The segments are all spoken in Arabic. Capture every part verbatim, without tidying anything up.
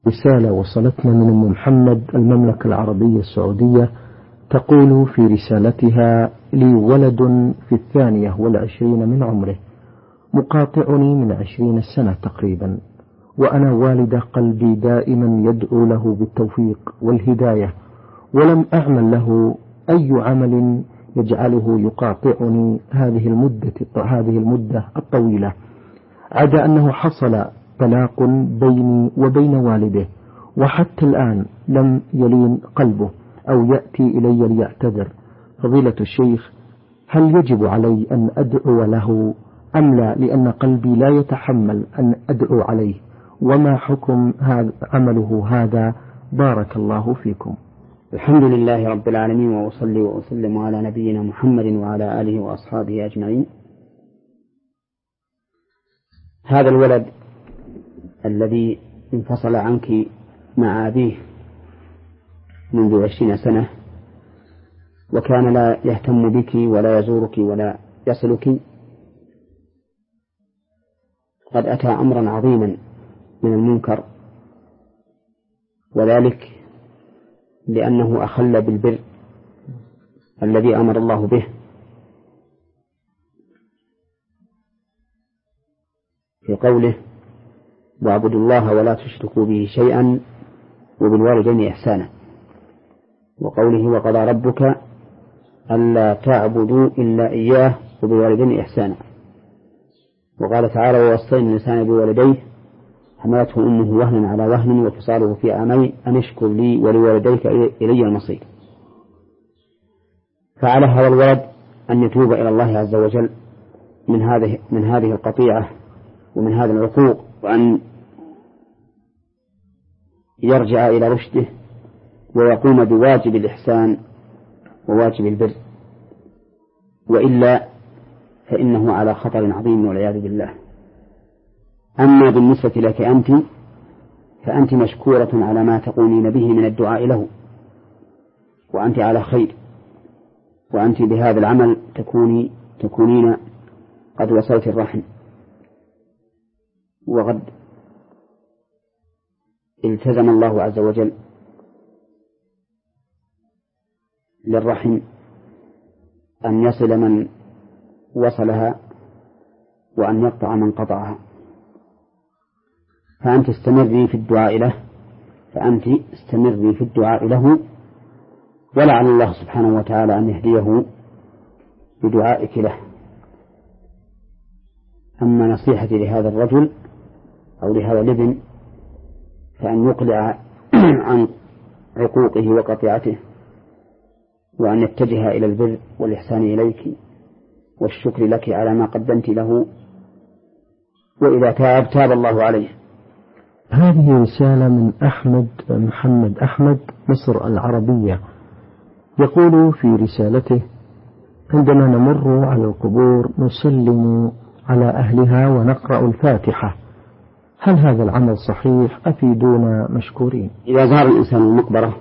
رسالة وصلتنا من أم محمد المملكة العربية السعودية، تقول في رسالتها: لي ولد في الثانية والعشرين من عمره، مقاطعني من عشرين سنة تقريبا، وأنا والدة قلبي دائما يدعو له بالتوفيق والهداية، ولم أعمل له أي عمل يجعله يقاطعني هذه المدة هذه المدة الطويلة، عدا أنه حصل طلاق بيني وبين والده، وحتى الآن لم يلين قلبه أو يأتي إلي ليعتذر. فضيلة الشيخ، هل يجب علي أن أدعو له أم لا، لأن قلبي لا يتحمل أن أدعو عليه؟ وما حكم هذا عمله هذا؟ بارك الله فيكم. الحمد لله رب العالمين، وأصلي وأسلم على نبينا محمد وعلى آله وأصحابه أجمعين. هذا الولد الذي انفصل عنك مع أبيه منذ عشرين سنة، وكان لا يهتم بك ولا يزورك ولا يصلك، قد أتى أمرا عظيما من المنكر، وذلك لأنه أخل بالبر الذي أمر الله به، في قوله: واعبدوا الله ولا تشركوا به شيئا وبالوالدين إحسانا، وقوله: وقضى ربك ألا تعبدوا إلا إياه وبالوالدين إحسانا، وقال تعالى: ووصينا الإنسان بوالديه حملته أمه وهنا على وهن وفصاله في عامين أن اشكر لي ولوالديك إلي المصير. فعلى هذا الولد أن يتوب إلى الله عز وجل من هذه من هذه القطيعة ومن هذا العقوق، وأن يرجع إلى رشده ويقوم بواجب الإحسان وواجب البر، وإلا فإنه على خطر عظيم والعياذ بالله. أما بالنسبة لك أنت فأنت مشكورة على ما تقومين به من الدعاء له، وأنت على خير، وأنت بهذا العمل تكوني تكونين قد وصلت الرحم، وقد التزم الله عز وجل للرحم أن يصل من وصلها وأن يقطع من قطعها، فأنت استمري في الدعاء له فأنت استمري في الدعاء له ولعل الله سبحانه وتعالى أن يهديه بدعائك له. أما نصيحتي لهذا الرجل أو لهذا الابن فأن يقلع عن عقوقه وقطيعته، وأن يتجه إلى البر والإحسان إليك والشكر لك على ما قدمت له، وإذا تاب تاب الله عليه. هذه رسالة من أحمد محمد أحمد مصر العربية، يقول في رسالته: عندما نمر على القبور نسلم على أهلها ونقرأ الفاتحة، هل هذا العمل صحيح؟ أفيدونا مشكورين. إذا زار الإنسان المقبرة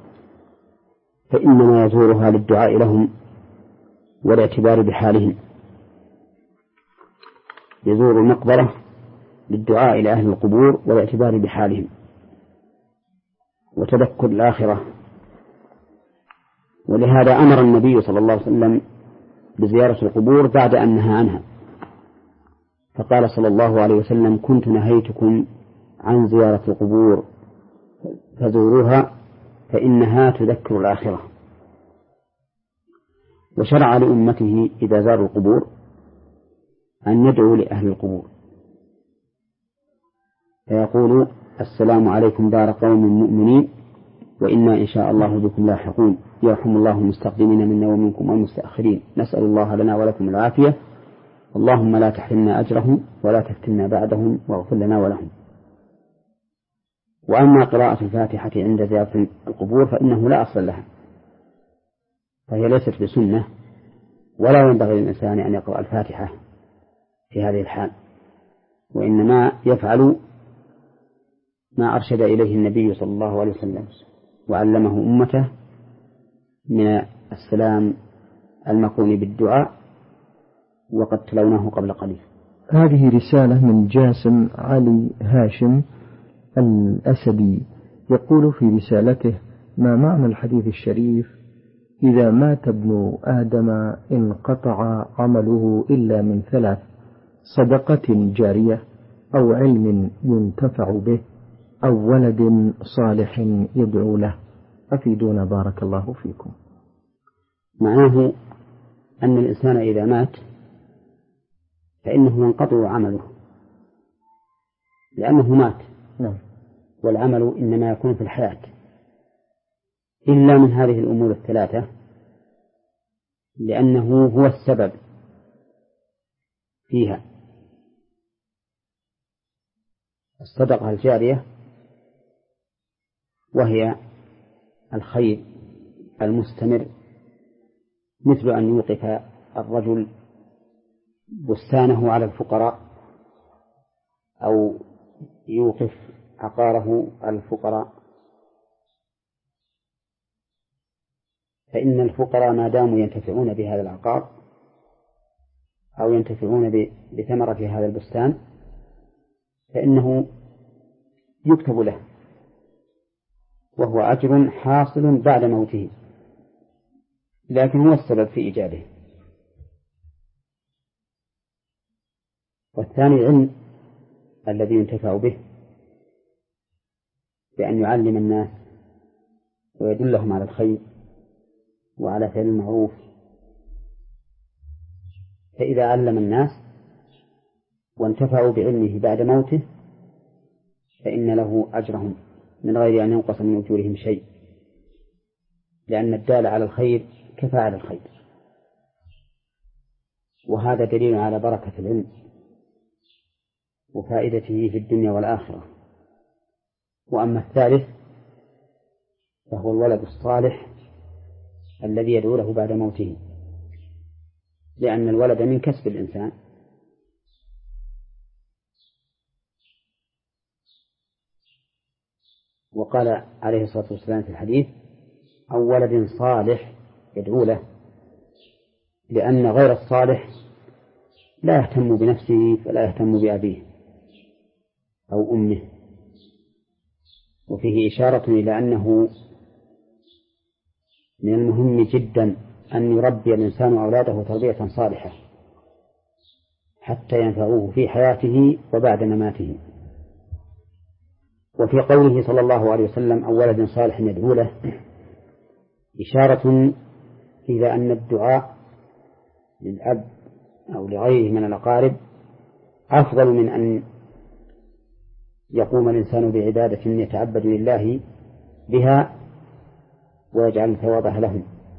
فإنما يزورها للدعاء لهم والاعتبار بحالهم، يزور المقبرة للدعاء إلى أهل القبور والاعتبار بحالهم وتذكر الآخرة. ولهذا أمر النبي صلى الله عليه وسلم بزيارة القبور بعد أن نهى عنها، فقال صلى الله عليه وسلم: كنت نهيتكم عن زيارة القبور فزوروها فإنها تذكر الآخرة. وشرع لأمته إذا زاروا القبور أن يدعوا لأهل القبور فيقولوا: السلام عليكم دار قوم مؤمنين وإنا إن شاء الله بكم لاحقون، يرحم الله المستقدمين منا ومنكم والمستأخرين، نسأل الله لنا ولكم العافية، اللهم لا تحرمنا أجرهم ولا تفتنا بعدهم واغفر لنا ولهم. وأما قراءة الفاتحة عند زيارة القبور فإنه لا أصل لها، فهي ليست بسنة، ولا ينبغي للإنسان أن يقرأ الفاتحة في هذه الحال، وإنما يفعل ما أرشد إليه النبي صلى الله عليه وسلم وعلمه أمته من السلام المقرون بالدعاء، وقد تلوناه قبل قليل. هذه رسالة من جاسم علي هاشم، الأسدي يقول في رسالته: ما معنى الحديث الشريف: إذا مات ابن آدم انقطع عمله إلا من ثلاث: صدقة جارية، أو علم ينتفع به، أو ولد صالح يدعو له. أفيدونا بارك الله فيكم. معناه أن الإنسان إذا مات فإنه ينقطع عمله لأنه مات. نعم. والعمل إنما يكون في الحياة إلا من هذه الأمور الثلاثة، لأنه هو السبب فيها: الصدقة الجارية، وهي الخير المستمر، مثل أن يوقف الرجل بستانه على الفقراء، أو يوقف عقاره على الفقراء، فإن الفقراء ما داموا ينتفعون بهذا العقار أو ينتفعون بثمرة هذا البستان فإنه يكتب له، وهو أجر حاصل بعد موته، لكن هو السبب في إيجاده. والثاني العلم الذي ينتفع به، بأن يعلم الناس ويدلهم على الخير وعلى فعل المعروف، فإذا علم الناس وانتفعوا بعلمه بعد موته فإن له أجرهم من غير أن ينقص من أجورهم شيء، لأن الدال على الخير كفاعل الخير. وهذا دليل على بركة العلم وفائدته في الدنيا والآخرة. وأما الثالث فهو الولد الصالح الذي يدعو له بعد موته، لأن الولد من كسب الإنسان. وقال عليه الصلاة والسلام في الحديث: أو ولد صالح يدعو له، لأن غير الصالح لا يهتم بنفسه فلا يهتم بأبيه أو أمه. وفيه إشارة إلى أنه من المهم جدا أن يربي الإنسان أولاده تربية صالحة حتى ينفعوه في حياته وبعد مماته. وفي قوله صلى الله عليه وسلم: أو ولد صالح يدعو له، إشارة إلى أن الدعاء للأب أو لغيره من الأقارب أفضل من أن يقوم الإنسان بعبادة يتعبد لله بها ويجعل ثوابها لهم،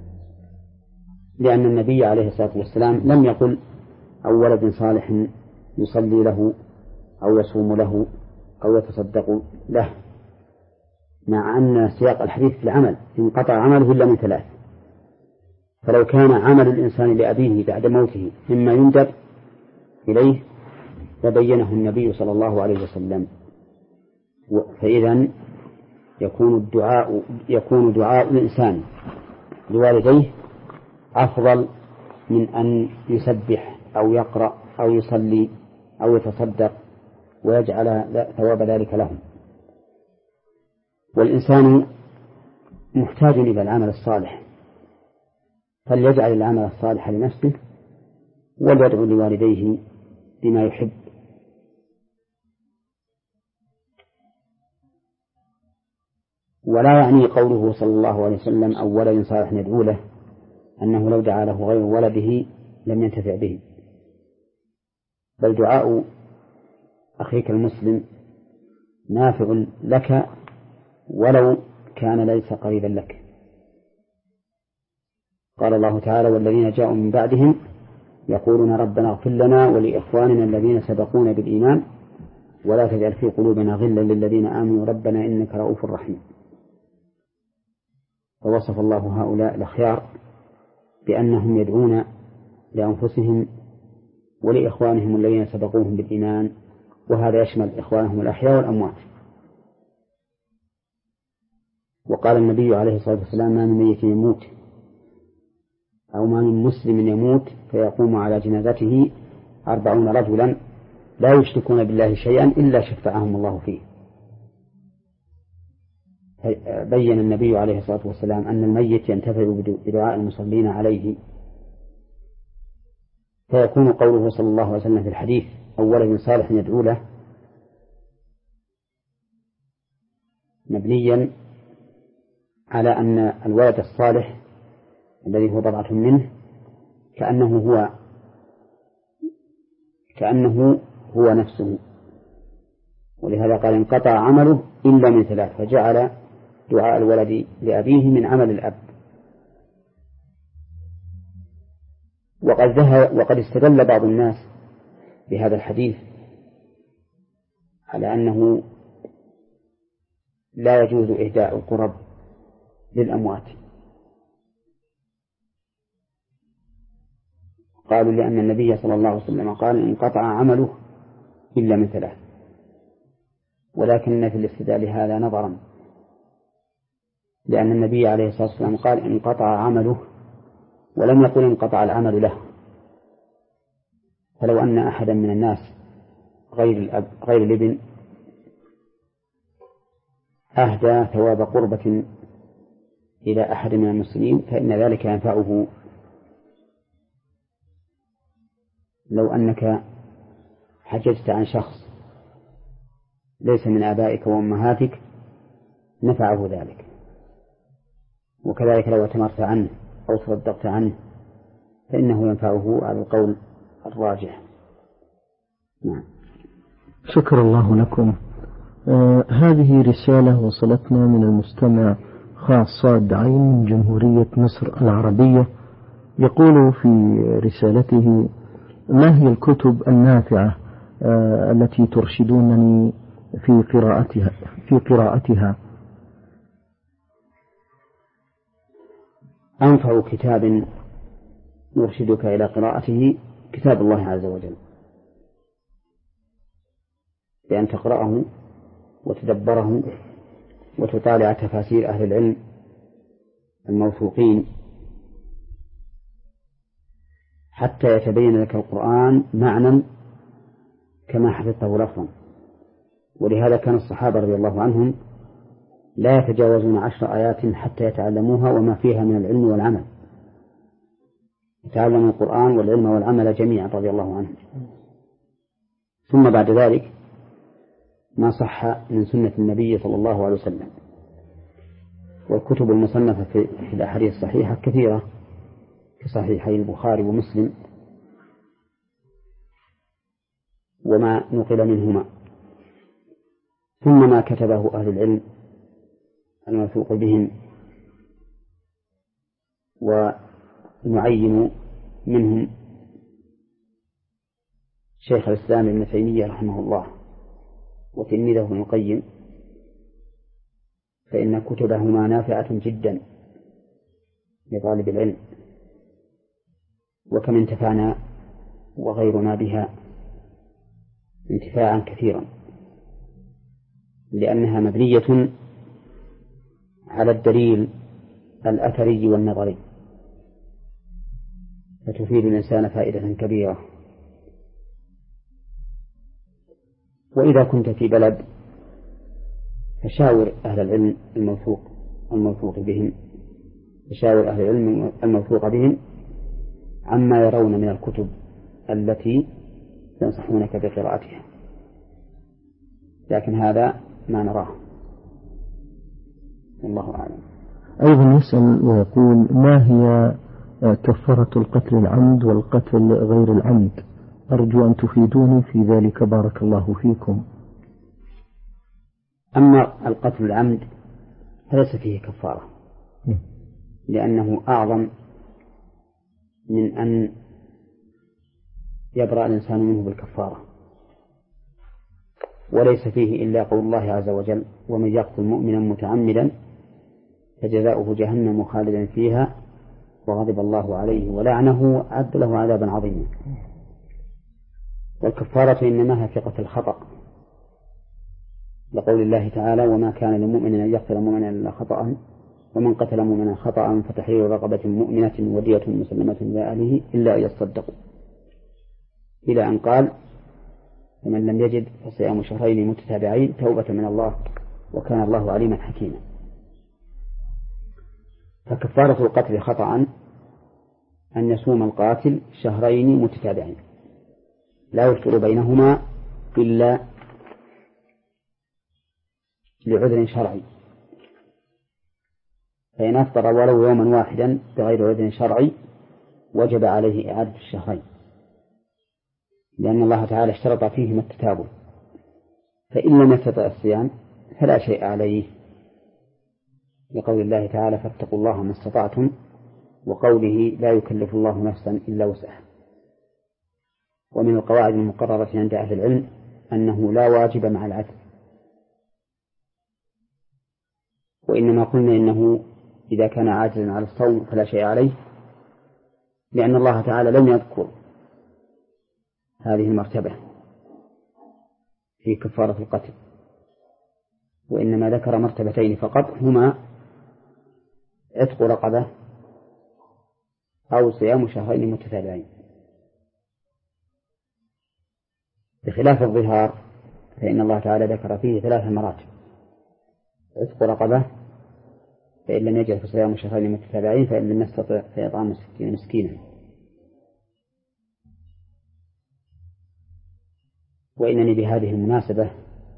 لأن النبي عليه الصلاة والسلام لم يقل: أو ولد صالح يصلي له أو يصوم له أو يتصدق له، مع أن سياق الحديث في العمل انقطع عمله إلا من ثلاث. فلو كان عمل الإنسان لأبيه بعد موته مما يندب إليه لبينه النبي صلى الله عليه وسلم. فإذا يكون الدعاء يكون دعاء الإنسان لوالديه أفضل من أن يسبح أو يقرأ أو يصلي أو يتصدق ويجعل ثواب ذلك لهم. والإنسان محتاج إلى العمل الصالح، فليجعل العمل الصالح لنفسه وليدعو لوالديه بما يحب. ولا يعني قوله صلى الله عليه وسلم: أو ولد صالح يدعو له، أنه لو دعا له غير ولده لم ينتفع به، بل دعاء أخيك المسلم نافع لك ولو كان ليس قريبا لك. قال الله تعالى: والذين جاءوا من بعدهم يقولون ربنا اغفر لنا ولإخواننا الذين سبقونا بالإيمان ولا تجعل في قلوبنا غلا للذين آمنوا ربنا إنك رؤوف رحيم. فوصف الله هؤلاء الأخيار بأنهم يدعون لأنفسهم ولإخوانهم الذين سبقوهم بالإيمان، وهذا يشمل إخوانهم الأحياء والأموات. وقال النبي عليه الصلاة والسلام: ما من ميت يموت أو ما من مسلم يموت فيقوم على جنازته أربعون رجلا لا يشركون بالله شيئا إلا شفعهم الله فيه. بين النبي عليه الصلاة والسلام أن الميت ينتفع بدعاء المصلين عليه، فيكون قوله صلى الله عليه وسلم في الحديث أو ولد صالح يدعو له مبنيا على أن الولد الصالح الذي هو بضعة منه كأنه هو كأنه هو نفسه، ولهذا قال انقطع عمله إلا من ثلاث، فجعل دعاء الولد لأبيه من عمل الأب. وقد ذهب وقد استدل بعض الناس بهذا الحديث على أنه لا يجوز إهداء القرب للأموات، قالوا لأن النبي صلى الله عليه وسلم قال انقطع عمله إلا من ثلاث، ولكن في الاستدلال هذا نظرا، لأن النبي عليه الصلاة والسلام قال انقطع عمله ولم يقل انقطع العمل له. فلو أن أحدا من الناس غير الأب غير الابن أهدى ثواب قربة إلى أحد من المسلمين فإن ذلك ينفعه. لو أنك حججت عن شخص ليس من آبائك وأمهاتك نفعه ذلك، وكذلك لو اعتمرت عنه أو تصدقت عنه فإنه ينفعه على القول الراجح. نعم. شكر الله لكم. آه هذه رسالة وصلتنا من المستمع خاصة عين من جمهورية مصر العربية، يقول في رسالته: ما هي الكتب النافعة آه التي ترشدونني في قراءتها في قراءتها؟ أنفع كتاب يرشدك إلى قراءته كتاب الله عز وجل، بأن تقرأه وتدبره وتطالع تفاسير أهل العلم الموثوقين حتى يتبين لك القرآن معنى كما حفظته لفظا. ولهذا كان الصحابة رضي الله عنهم لا يتجاوزون عشر آيات حتى يتعلموها وما فيها من العلم والعمل، يتعلموا القرآن والعلم والعمل جميعا رضي الله عنهم. ثم بعد ذلك ما صح من سنة النبي صلى الله عليه وسلم، والكتب المصنفة في الأحاديث الصحيحة كثيرة كصحيحي البخاري ومسلم وما نقل منهما، ثم ما كتبه أهل العلم الموثوق بهم، ونعين منهم شيخ الإسلام ابن تيمية رحمه الله وتلميذه ابن القيم، فإن كتبهما نافعة جدا لطالب العلم، وكم انتفعنا وغيرنا بها انتفاعا كثيرا، لأنها مبنية على الدليل الأثري والنظري، فتفيد الإنسان فائدة كبيرة. وإذا كنت في بلد فشاور أهل العلم الموثوق الموثوق بهم فشاور أهل العلم الموثوق بهم عما يرون من الكتب التي ينصحونك بقراءتها، لكن هذا ما نراه، والله أعلم. أيضا يسأل ويقول: ما هي كفارة القتل العمد والقتل غير العمد؟ أرجو أن تفيدوني في ذلك بارك الله فيكم. أما القتل العمد فليس فيه كفارة، لأنه أعظم من أن يبرأ الإنسان منه بالكفارة، وليس فيه إلا قول الله عز وجل: ومن يقتل مؤمنا متعمدا فجزاؤه جهنم خالدا فيها وغضب الله عليه ولعنه وأعد له عذابا عظيما. والكفارة إنما هي في قتل الخطأ، لقول الله تعالى: وما كان لمؤمن أن يقتل مؤمنا إلا خطأ ومن قتل مؤمنا خطأ فتحرير رقبة مؤمنة ودية مسلمة إلى أهله إلا أن يصدقوا، إلى أن قال: فمن لم يجد فصيام شهرين متتابعين توبة من الله وكان الله عليما حكيما. فكفارة القتل خطأ أن يصوم القاتل شهرين متتابعين لا يفطر بينهما إلا لعذر شرعي، فإن أفطر ولو يوما واحدا بغير عذر شرعي وجب عليه إعادة الشهرين، لأن الله تعالى اشترط فيهما التتابع. فإن لم يستطع الصيام فلا شيء عليه، لقول الله تعالى فاتقوا الله ما استطعتم، وقوله لا يكلف الله نفسا إلا وسعها. ومن القواعد المقررة عند أهل العلم أنه لا واجب مع العدل، وإنما قلنا إنه إذا كان عاجزا على الصوم فلا شيء عليه، لأن الله تعالى لم يذكر هذه المرتبة في كفارة القتل، وإنما ذكر مرتبتين فقط، هما عتق رقبة أو صيام شهرين متتابعين. بخلاف الظهار فإن الله تعالى ذكر فيه ثلاث مراتب: عتق رقبة، فإن لم يجد فصيام شهرين متتابعين، فإن لم يستطع فإطعام ستين مسكينا. وإنني بهذه المناسبة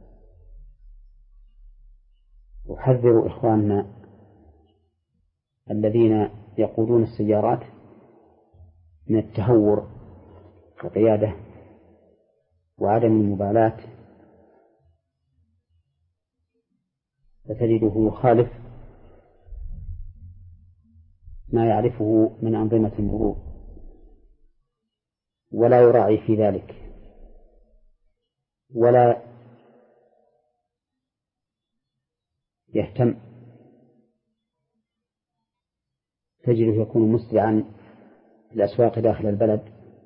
أحذر إخواننا الذين يقودون السيارات من التهور في القيادة وعدم المبالاة، فتجده يخالف ما يعرفه من أنظمة المرور ولا يراعي في ذلك، ولا يهتم، تجده يكون مسرعا في الأسواق داخل البلد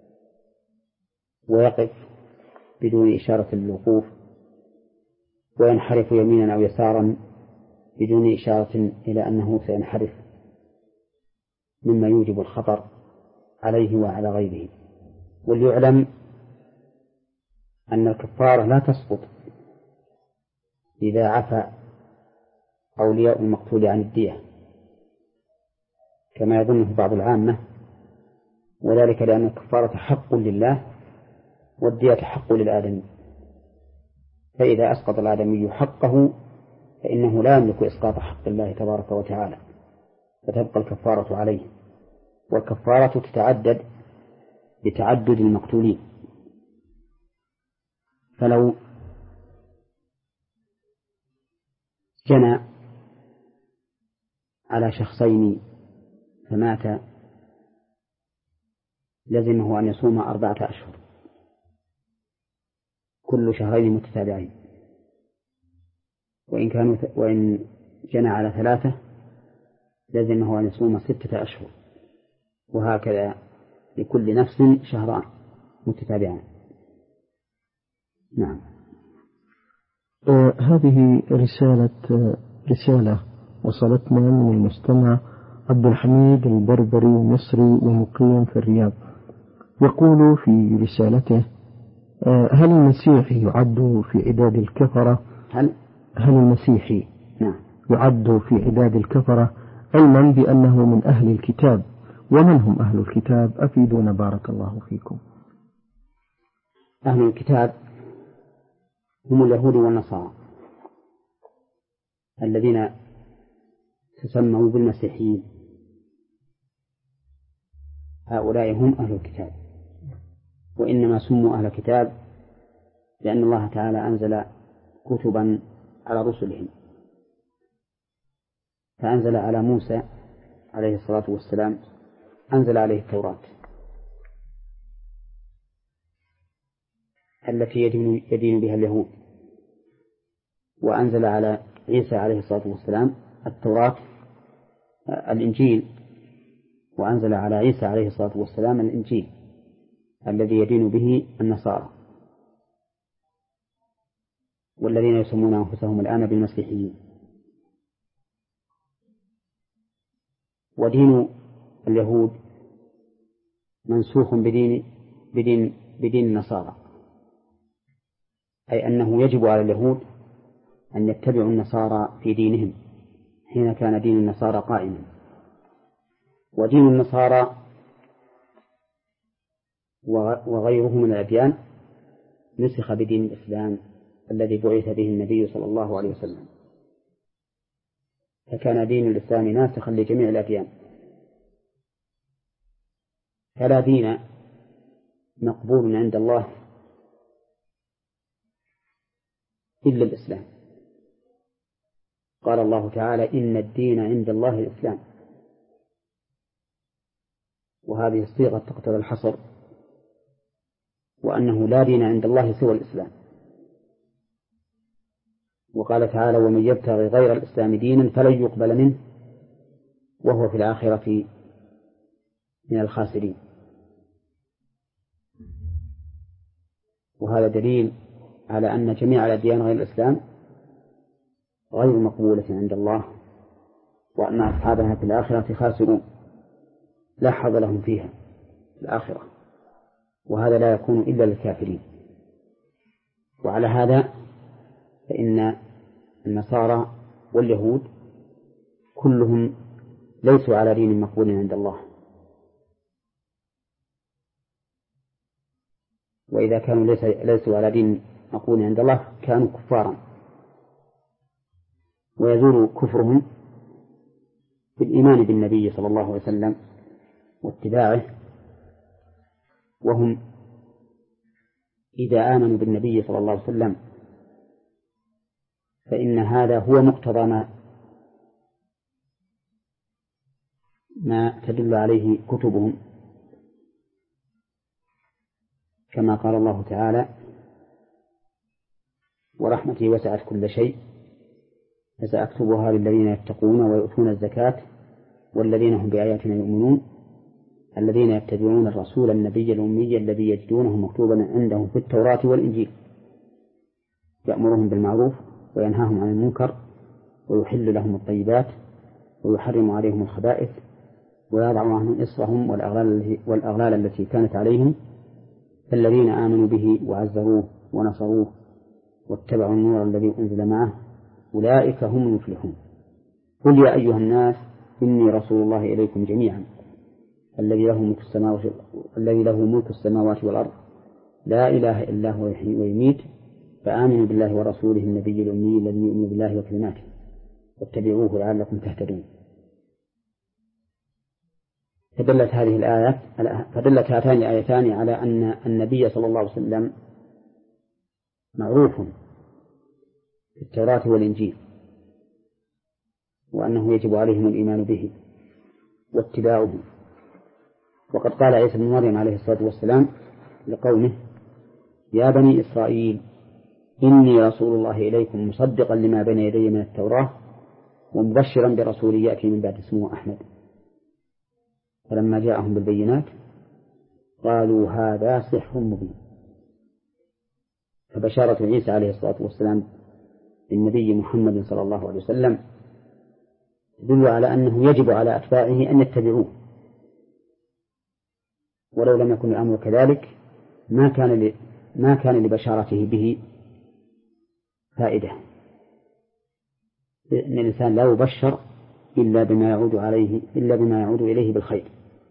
ويقف بدون إشارة للوقوف، وينحرف يمينا أو يسارا بدون إشارة إلى أنه سينحرف، مما يوجب الخطر عليه وعلى غيره. وليعلم أن الكفارة لا تسقط إذا عفى أولياء المقتول عن الدية كما يظنه بعض العامة، وذلك لأن الكفارة حق لله والدية حق للآدمي، فإذا أسقط الآدمي حقه فإنه لا يملك إسقاط حق الله تبارك وتعالى، فتبقى الكفارة عليه. والكفارة تتعدد بتعدد المقتولين، فلو جنى على شخصين فمات لزمه أن يصوم أربعة أشهر كل شهرين متتابعين، وإن كانوا وإن جنى على ثلاثة لزمه أن يصوم ستة أشهر، وهكذا لكل نفس شهران متتابعان. نعم. آه هذه رسالة آه رسالة وصلتنا من المستمع عبد الحميد البربري مصري ومقيم في الرياض. يقول في رسالته: آه هل المسيحي يعد في عداد الكفرة؟ هل هل المسيحي نعم يعد في عداد الكفرة، علما بأنه من أهل الكتاب؟ ومن هم أهل الكتاب؟ أفيدونا بارك الله فيكم. أهل الكتاب هم اليهود والنصارى الذين تسموا بالمسيحيين، هؤلاء هم أهل الكتاب، وإنما سموا أهل الكتاب لأن الله تعالى أنزل كتبا على رسلهم، فأنزل على موسى عليه الصلاة والسلام أنزل عليه التوراة التي يدين, يدين بها اليهود، وأنزل على عيسى عليه الصلاة والسلام التوراة الإنجيل، وأنزل على عيسى عليه الصلاة والسلام الإنجيل الذي يدين به النصارى، والذين يسمون أنفسهم الآن بالمسيحيين. ودين اليهود منسوخ بدين بدين بدين النصارى، أي أنه يجب على اليهود أن يتبعوا النصارى في دينهم حين كان دين النصارى قائما، ودين النصارى وغيره من الأديان نسخ بدين الإسلام الذي بعث به النبي صلى الله عليه وسلم، فكان دين الإسلام ناسخا لجميع الأديان، فلا دين مقبول عند الله إلا الإسلام. قال الله تعالى: إن الدين عند الله الإسلام، وهذه الصيغة تقتضي الحصر، وأنه لا دين عند الله سوى الإسلام. وقال تعالى: ومن يبتغي غير الإسلام دينا فلن يقبل منه وهو في الآخرة من الخاسرين. وهذا دليل على أن جميع الأديان غير الإسلام غير مقبولة عند الله، وأن أصحابها في الآخرة خاسرون لا حظ لهم فيها في الآخرة، وهذا لا يكون إلا للكافرين. وعلى هذا فإن النصارى واليهود كلهم ليسوا على دين مقبول عند الله، وإذا كانوا ليسوا على دين مقبول عند الله كانوا كفارا، ويزول كفرهم بالإيمان بالنبي صلى الله عليه وسلم واتباعه. وهم إذا آمنوا بالنبي صلى الله عليه وسلم فإن هذا هو مقتضى ما ما تدل عليه كتبهم، كما قال الله تعالى: ورحمتي وسعت كل شيء فسأكتبها للذين يتقون ويؤتون الزكاة والذين هم بآياتنا يؤمنون الذين يتبعون الرسول النبي الأمي الذي يجدونه مكتوبا عندهم في التوراة والإنجيل يأمرهم بالمعروف وينهاهم عن المنكر ويحل لهم الطيبات ويحرم عليهم الخبائث ويضع عنهم إصرهم والأغلال, والأغلال التي كانت عليهم، فالذين آمنوا به وعزروه ونصروه واتبعوا النور الذي أنزل معه أولئك هم المفلحون. قل يا أيها الناس إني رسول الله إليكم جميعا الذي له ملك السماوات الذي له ملك السماوات والأرض لا إله إلا هو يحيي ويميت فآمنوا بالله ورسوله النبي الأمي الذي يؤمن بالله وكلماته واتبعوه لعلكم تهتدون. فدلت هذه الآيات فدلت هاتان الآيتان على أن النبي صلى الله عليه وسلم معروف في التوراة والإنجيل، وأنه يجب عليهم الإيمان به واتباعه. وقد قال عيسى بن مريم عليه الصلاة والسلام لقومه: يا بني إسرائيل إني رسول الله إليكم مصدقا لما بين يدي من التوراة ومبشرا برسول يأتي من بعد اسمه أحمد. فلما جاءهم بالبينات قالوا هذا سحر مبين. فبشارة عيسى عليه الصلاة والسلام بالنبي محمد صلى الله عليه وسلم تدل على أنه يجب على أتباعه أن يتبعوه، ولو لم يكن الأمر كذلك ما كان ما كان لبشارته به فائدة، لأن الإنسان لا يبشر إلا بما يعود عليه إلا بما يعود إليه بالخير.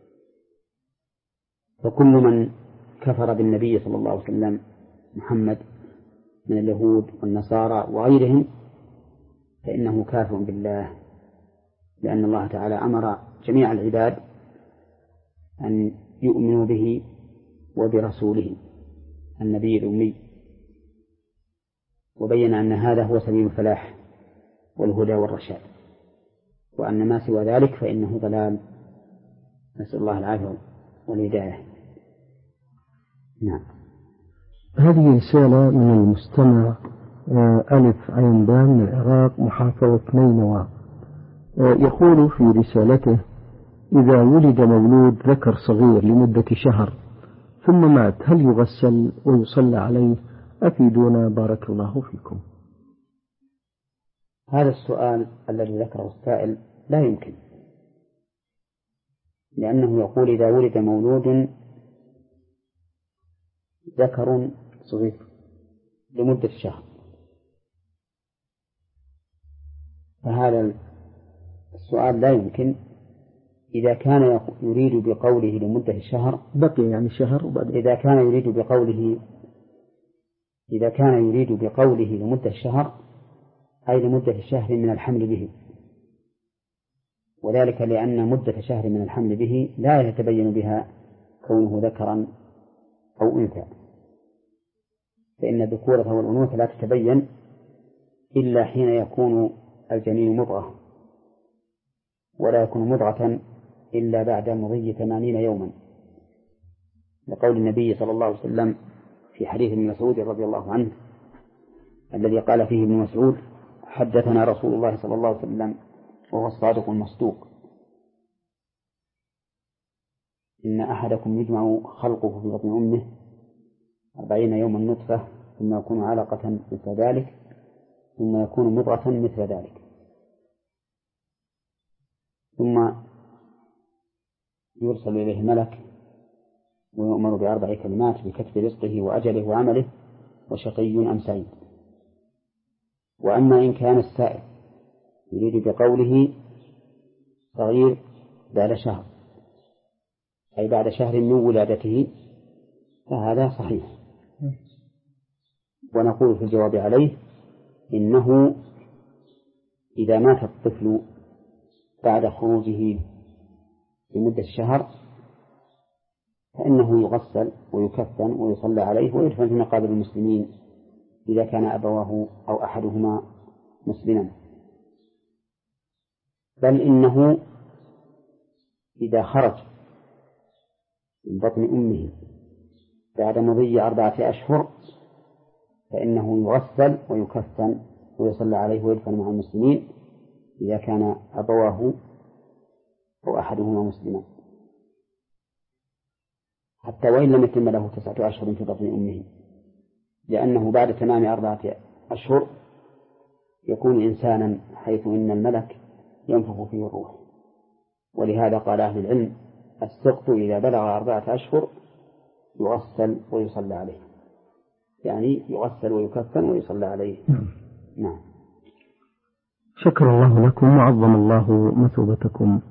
فكل من كفر بالنبي صلى الله عليه وسلم محمد من اليهود والنصارى وغيرهم فإنه كافر بالله، لأن الله تعالى أمر جميع العباد أن يؤمنوا به وبرسوله النبي الأمي، وبين أن هذا هو سبيل الفلاح والهدى والرشاد، وأن ما سوى ذلك فإنه ضلال، نسأل الله العافية والهداية. نعم. هذه رسالة من المستمع ألف عين دال من العراق محافظة نينوى، يقول في رسالته: إذا ولد مولود ذكر صغير لمدة شهر ثم مات هل يغسل ويصلى عليه؟ أفيدونا بارك الله فيكم. هذا السؤال الذي ذكره السائل لا يمكن، لأنه يقول إذا ولد مولود ذكر صغير لمدة شهر، فهذا السؤال لا يمكن إذا كان يريد بقوله لمدة الشهر بقي يعني شهر وبعد إذا كان يريد بقوله إذا كان يريد بقوله لمدة الشهر أي لمدة الشهر من الحمل به، وذلك لأن مدة شهر من الحمل به لا يتبين بها كونه ذكرا أو أنثى، فإن الذكورة والأنوثة لا تتبين إلا حين يكون الجنين مضغة، ولا يكون مضغة إلا بعد مضي ثمانين يوما، لقول النبي صلى الله عليه وسلم في حديث ابن مسعود رضي الله عنه الذي قال فيه ابن مسعود: حدثنا رسول الله صلى الله عليه وسلم وهو الصادق المصدوق: إن أحدكم يجمع خلقه في بطن أمه أربعين يوما نطفة ثم يكون علقة مثل ذلك ثم يكون مضغة مثل ذلك، ثم يرسل إليه ملك ويؤمر بأربع كلمات بكتب رزقه وأجله وعمله وشقي أم سعيد. وأما إن كان السائل يريد بقوله صغير بعد شهر أي بعد شهر من ولادته فهذا صحيح، ونقول في الجواب عليه: إنه إذا مات الطفل بعد خروجه لمدة الشهر فإنه يغسل ويكفن ويصلى عليه ويدفن في مقابر المسلمين إذا كان أبواه أو أحدهما مسلما، بل إنه إذا خرج من بطن أمه بعد مضي أربعة أشهر فإنه يغسل ويكفن ويصلى عليه ويدفن مع المسلمين إذا كان أبواه أو أحدهما مسلما، حتى وإن لم يتم له تسعة أشهر في بطن أمه، لأنه بعد تمام أربعة أشهر يكون إنسانا، حيث إن الملك ينفخ فيه الروح. ولهذا قال أهل العلم: السقط إذا بلغ أربعة أشهر يغسل ويصلى عليه، يعني يغسل ويكفن ويصلى عليه. نعم. شكر الله لكم وعظم الله مثوبتكم.